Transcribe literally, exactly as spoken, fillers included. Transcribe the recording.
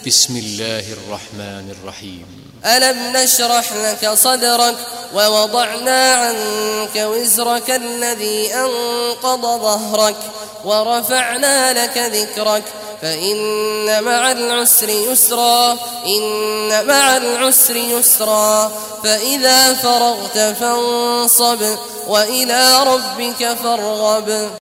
بسم الله الرحمن الرحيم. ألم نشرح لك صدرك ووضعنا عنك وزرك الذي أنقض ظهرك ورفعنا لك ذكرك فإن مع العسر يسرا إن مع العسر يسرا فإذا فرغت فانصب وإلى ربك فارغب.